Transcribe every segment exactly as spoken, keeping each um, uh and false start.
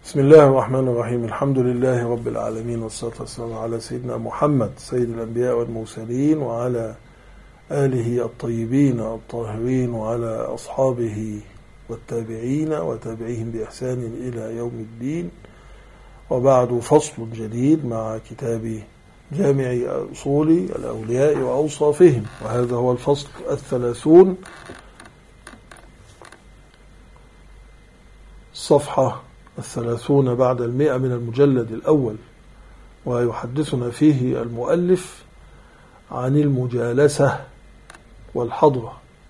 بسم الله الرحمن الرحيم. الحمد لله رب العالمين، والصلاة والسلام على سيدنا محمد سيد الأنبياء والمرسلين، وعلى آله الطيبين الطاهرين، وعلى أصحابه والتابعين وتابعيهم بإحسان إلى يوم الدين. وبعد، فصل جديد مع كتاب جامع أصول الأولياء وأوصافهم، وهذا هو الفصل الثلاثون، الصفحة الثلاثون بعد المئة من المجلد الأول. ويحدثنا فيه المؤلف عن المجالسة والحضرة،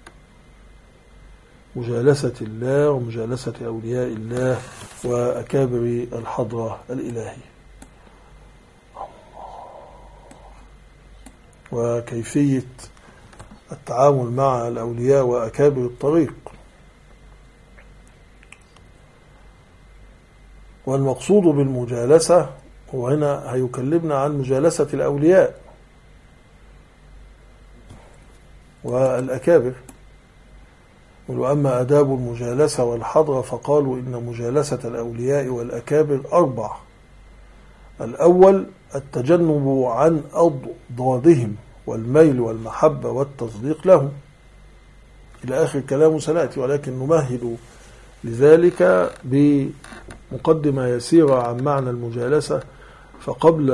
مجالسة الله ومجالسة أولياء الله وأكابر الحضرة الإلهية، وكيفية التعامل مع الأولياء وأكابر الطريق. والمقصود بالمجالسة، وهنا هيكلمنا عن مجالسة الأولياء والأكابر. وأما آداب المجالسة والحضرة فقالوا إن مجالسة الأولياء والأكابر أربع. الأول التجنب عن أضدادهم والميل والمحبة والتصديق لهم إلى آخر كلام سنأتي، ولكن نمهد لذلك بمقدمة يسيرة عن معنى المجالسة. فقبل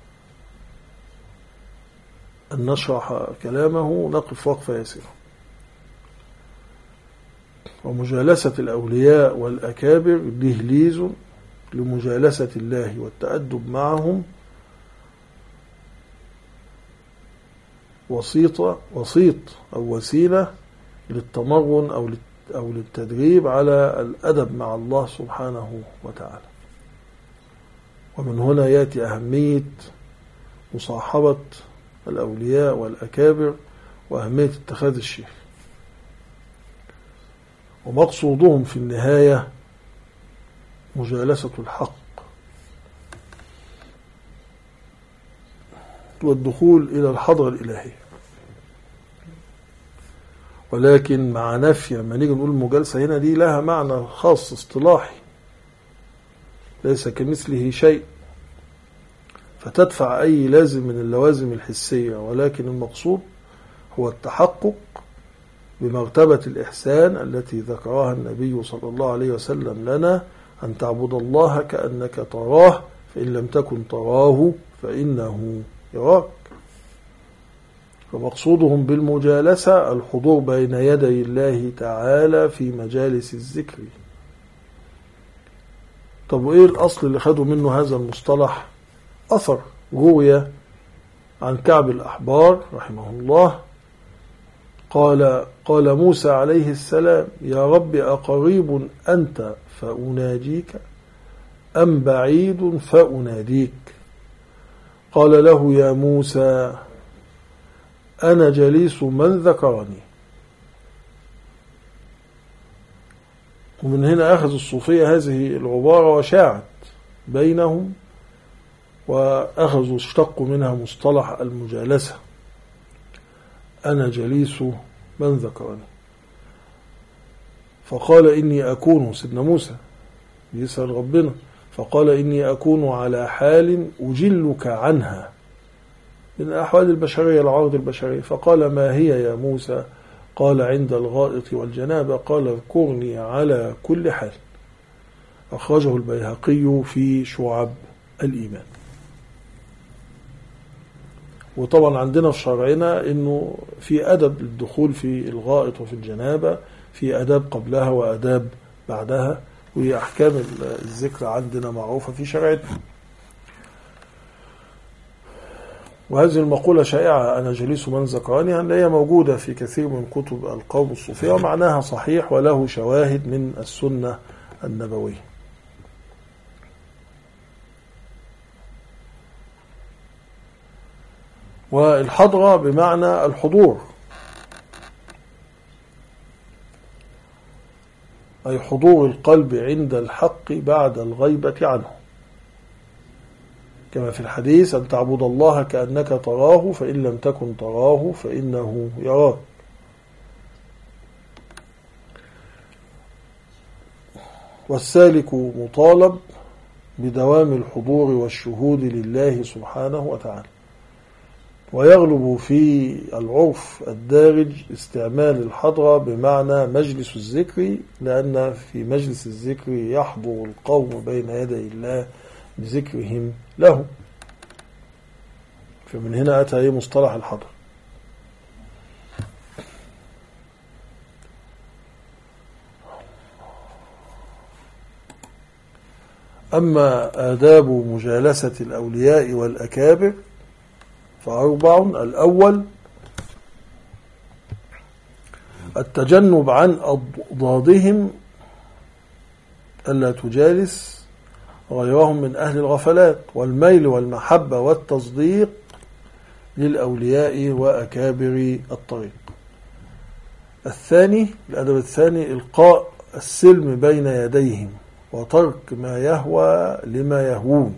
أن نشرح كلامه نقف وقفة يسيرة. ومجالسة الأولياء والأكابر دهليز لمجالسة الله والتأدب معهم، وسيطة وسيط أو وسيلة للتمرن أو أو للتدريب على الأدب مع الله سبحانه وتعالى. ومن هنا يأتي أهمية مصاحبة الأولياء والأكابر وأهمية اتخاذ الشيخ. ومقصودهم في النهاية مجالسة الحق والدخول إلى الحضرة الإلهية. ولكن مع نفي، لما نيجي نقول المجالسة هنا دي لها معنى خاص اصطلاحي، ليس كمثله شيء، فتدفع أي لازم من اللوازم الحسية. ولكن المقصود هو التحقق بمرتبة الإحسان التي ذكرها النبي صلى الله عليه وسلم لنا، أن تعبد الله كأنك تراه، فإن لم تكن تراه فإنه يراك. ومقصودهم بالمجالسة الحضور بين يدي الله تعالى في مجالس الذكر. طب وإيه الأصل اللي خدوا منه هذا المصطلح؟ أثر روي عن كعب الأحبار رحمه الله قال قال موسى عليه السلام: يا رب أقريب أنت فأناجيك أم بعيد فأناديك؟ قال له: يا موسى أنا جليس من ذكرني. ومن هنا أخذ الصوفية هذه العبارة وشاعت بينهم، وأخذوا اشتقوا منها مصطلح المجالسة: أنا جليس من ذكرني. فقال: إني أكون، سيدنا موسى يسأل ربنا، فقال: إني أكون على حال أجلك عنها من أحوال البشرية، العرض البشرية. فقال: ما هي يا موسى؟ قال: عند الغائط والجنابة. قال: اذكرني على كل حال. أخرجه البيهقي في شعب الإيمان. وطبعا عندنا في شرعنا إنه في أدب الدخول في الغائط وفي الجنابة، في أداب قبلها وأداب بعدها، وأحكام الذكر عندنا معروفة في شرعنا. وهذه المقولة شائعة: أنا جليس من ذكرني، هي موجودة في كثير من كتب القوم الصوفية، ومعناها صحيح وله شواهد من السنة النبوية. والحضرة بمعنى الحضور، أي حضور القلب عند الحق بعد الغيبة عنه، كما في الحديث: أن تعبد الله كأنك تراه فإن لم تكن تراه فإنه يراك. والسالك مطالب بدوام الحضور والشهود لله سبحانه وتعالى. ويغلب في العرف الدارج استعمال الحضرة بمعنى مجلس الذكر، لأن في مجلس الذكر يحضر القوم بين يدي الله بذكرهم له، فمن هنا أتى مصطلح الحضرة. أما آداب مجالسة الأولياء والأكابر فأربع. الأول التجنب عن أضدادهم، ألا تجالس غيرهم من أهل الغفلات، والميل والمحبة والتصديق للأولياء وأكابر الطريق. الثاني الأدب الثاني إلقاء السلم بين يديهم وترك ما يهوى لما يهوون.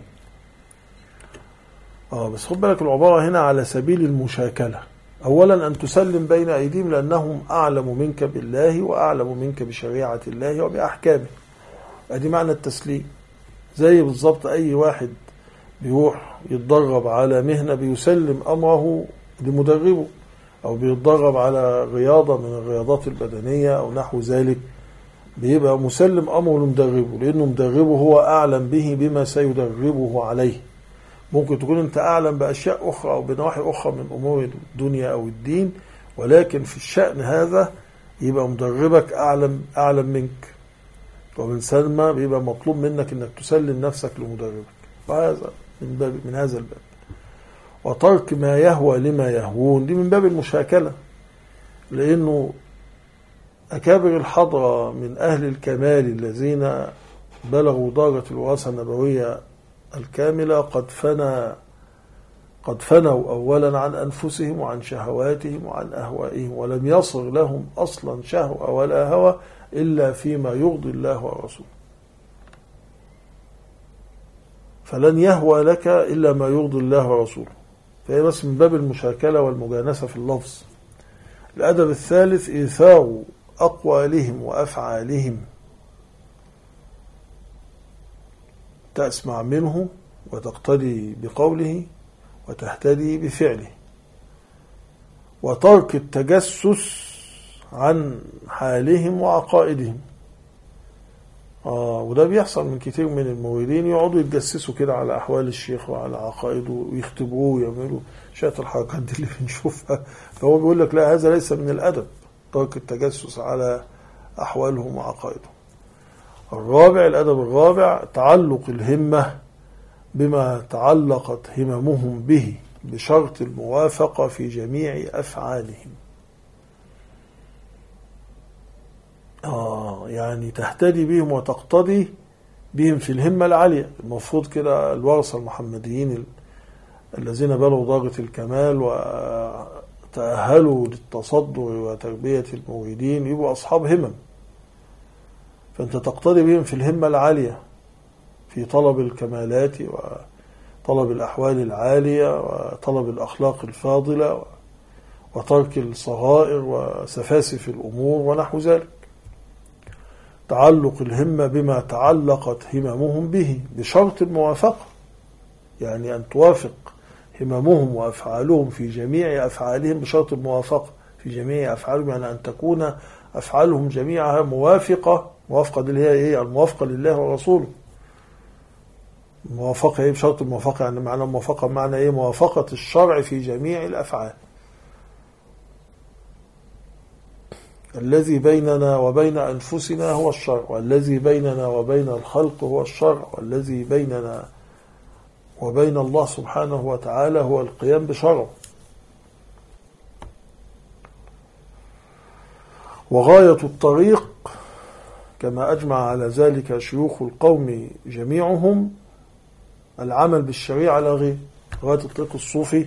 آه بس خد بالك العبارة هنا على سبيل المشاكلة. أولا أن تسلم بين أيديهم لأنهم أعلم منك بالله وأعلم منك بشريعة الله وبأحكامه. أدي معنى التسليم. زي بالضبط أي واحد بيروح يتدرب على مهنة بيسلم أمره لمدربه، أو بيتدرب على رياضة من الرياضات البدنية أو نحو ذلك، بيبقى مسلم أمره لمدربه، لأنه مدربه هو أعلم به بما سيدربه عليه. ممكن تكون أنت أعلم بأشياء أخرى أو بنواحي أخرى من أمور الدنيا أو الدين، ولكن في الشأن هذا يبقى مدربك أعلم أعلم منك، ومن ثم بيبقى مطلوب منك أنك تسلم نفسك لمدربك. وهذا من باب من هذا الباب. وترك ما يهوى لما يهوون دي من باب المشاكلة، لأنه أكابر الحضرة من أهل الكمال الذين بلغوا درجة الوراثة النبوية الكاملة قد فنى قد فنوا أولا عن أنفسهم وعن شهواتهم وعن أهوائهم، ولم يصر لهم أصلا شهوة ولا هوى إلا فيما يرضي الله ورسوله. فلن يهوى لك إلا ما يرضي الله ورسوله. فهي بس من باب المشاكلة والمجانسة في اللفظ. الأدب الثالث إيثار أقوالهم وأفعالهم، تسمع منه وتقتدي بقوله وتهتدي بفعله. وترك التجسس عن حالهم وعقائدهم. آه وده بيحصل من كتير من الموردين، يقعدوا يتجسسوا كده على أحوال الشيخ وعلى عقائده ويختبروه ويعملوا شوية الحركات دي اللي بنشوفها. فهو بيقول لك لا، هذا ليس من الأدب، ترك التجسس على أحوالهم وعقائدهم. الرابع الأدب الرابع تعلق الهمة بما تعلقت هممهم به بشرط الموافقة في جميع أفعالهم. آه يعني تهتدي بهم وتقتدي بهم في الهمة العالية. المفروض كده الورثة المحمديين الذين بلغوا درجة الكمال وتأهلوا للتصدر وتربية المريدين يبقوا أصحاب همم، فأنت تقتدي بهم في الهمة العالية في طلب الكمالات وطلب الأحوال العالية وطلب الأخلاق الفاضلة وترك الصغائر وسفاسف الأمور ونحو ذلك. تعلق الهمة بما تعلقت هممهم به بشرط الموافقة، يعني أن توافق هممهم وأفعالهم في جميع أفعالهم بشرط الموافقة في جميع أفعالهم، يعني أن تكون أفعالهم جميعها موافقة. موافقة دي اللي هي إيه؟ الموافقة لله ورسوله. موافقة إيه بشرط الموافقة؟ يعني معنى الموافقة معنى إيه؟ موافقة الشرع في جميع الأفعال. الذي بيننا وبين أنفسنا هو الشرع، والذي بيننا وبين الخلق هو الشرع، والذي بيننا وبين الله سبحانه وتعالى هو القيام بشرعه. وغاية الطريق كما أجمع على ذلك شيوخ القوم جميعهم العمل بالشريعة لا غير. غاية الطريق الصوفي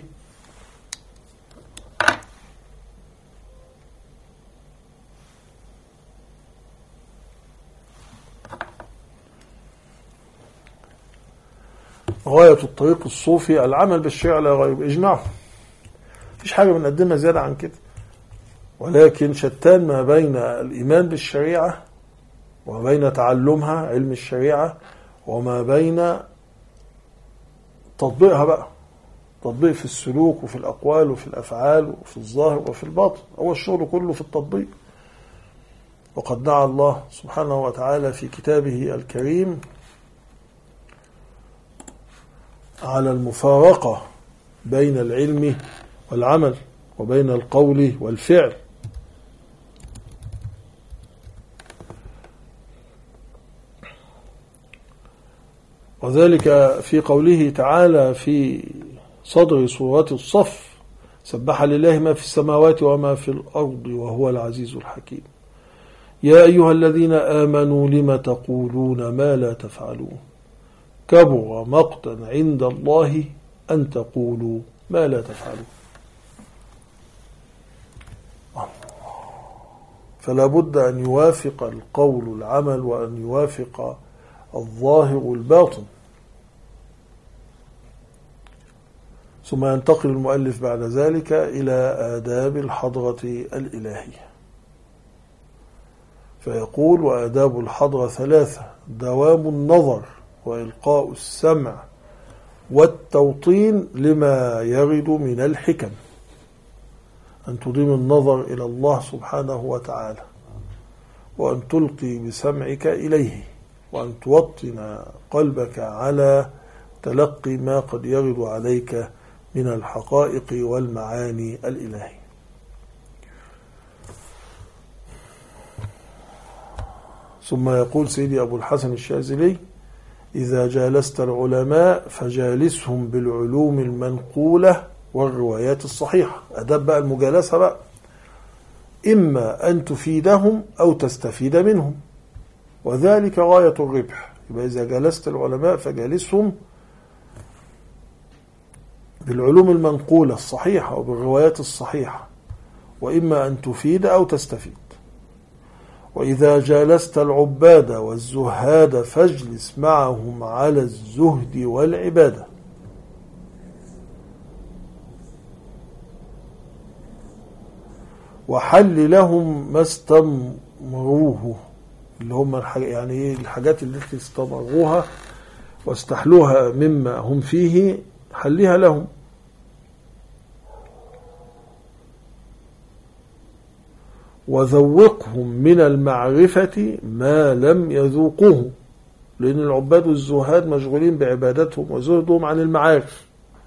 غاية الطريق الصوفي العمل بالشريعة لا غير بإجماعهم. مفيش حاجة بنقدمها زيادة عن كده، ولكن شتان ما بين الإيمان بالشريعة وبين تعلمها علم الشريعة وما بين تطبيقها بقى، تطبيق في السلوك وفي الأقوال وفي الأفعال وفي الظاهر وفي الباطن. هو الشغل كله في التطبيق. وقد دعا الله سبحانه وتعالى في كتابه الكريم على المفارقة بين العلم والعمل وبين القول والفعل. وذلك في قوله تعالى في صدر سورة الصف: سبح لله ما في السماوات وما في الأرض وهو العزيز الحكيم. يا أيها الذين آمنوا لم تقولون ما لا تفعلون كبر مقتا عند الله أن تقولوا ما لا تفعلون. فلا بد أن يوافق القول العمل، وأن يوافق الظاهر الباطن. ثم ينتقل المؤلف بعد ذلك إلى آداب الحضرة الإلهية، فيقول: وآداب الحضرة ثلاثة: دوام النظر وإلقاء السمع والتوطين لما يرد من الحكم. أن تديم النظر إلى الله سبحانه وتعالى، وأن تلقي بسمعك إليه، وأن توطن قلبك على تلقي ما قد يرد عليك من الحقائق والمعاني الإلهية. ثم يقول سيدي أبو الحسن الشاذلي: إذا جالست العلماء فجالسهم بالعلوم المنقولة والروايات الصحيحة. أدب بقى المجالسة بقى، إما أن تفيدهم أو تستفيد منهم، وذلك غاية الربح. يبقى إذا جالست العلماء فجالسهم بالعلوم المنقولة الصحيحة وبالروايات الصحيحة، وإما أن تفيد أو تستفيد. وإذا جالست العباد والزهاد فاجلس معهم على الزهد والعبادة. وحل لهم ما استمروه، اللي هم يعني ايه الحاجات اللي استمروها واستحلوها مما هم فيه، حلها لهم. وذوقهم من المعرفة ما لم يذوقوه، لأن العباد والزهاد مشغولين بعبادتهم وزهدهم عن المعارف.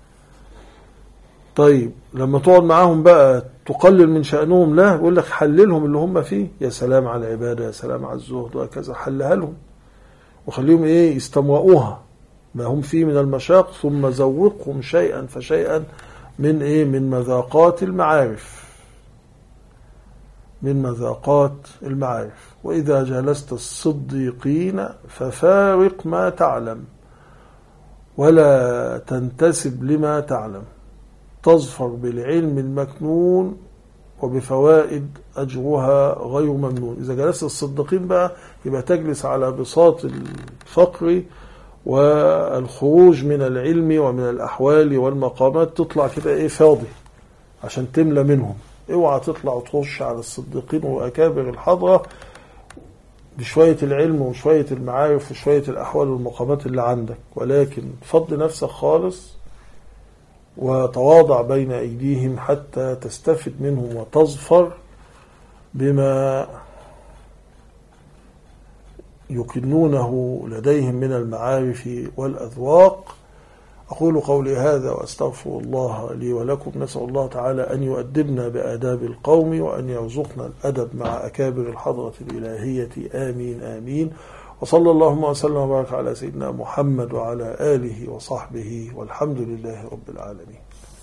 طيب لما تقعد معاهم بقى تقلل من شأنهم، لا، يقول لك حللهم اللي هم فيه. يا سلام على العبادة، يا سلام على الزهد، وهكذا حلها لهم وخليهم ايه يستموؤوها ما هم فيه من المشاق، ثم ذوقهم شيئا فشيئا من ايه من مذاقات المعارف من مذاقات المعارف. وإذا جلست الصديقين ففارق ما تعلم ولا تنتسب لما تعلم، تظفر بالعلم المكنون وبفوائد أجرها غير ممنون. إذا جلست الصديقين بقى يبقى تجلس على بساط الفقر والخروج من العلم ومن الأحوال والمقامات، تطلع كده إيه فاضي عشان تملى منهم. اوعى تطلع وتخش على الصديقين وأكابر الحضرة بشوية العلم وشوية المعارف وشوية الأحوال والمقامات اللي عندك، ولكن فضل نفسك خالص وتواضع بين أيديهم حتى تستفد منهم وتظفر بما يكنونه لديهم من المعارف والأذواق. أقول قولي هذا وأستغفر الله لي ولكم. نسأل الله تعالى أن يؤدبنا بآداب القوم، وأن يرزقنا الأدب مع أكابر الحضرة الإلهية. آمين آمين. وصلى اللهم وسلم وبارك على سيدنا محمد وعلى آله وصحبه، والحمد لله رب العالمين.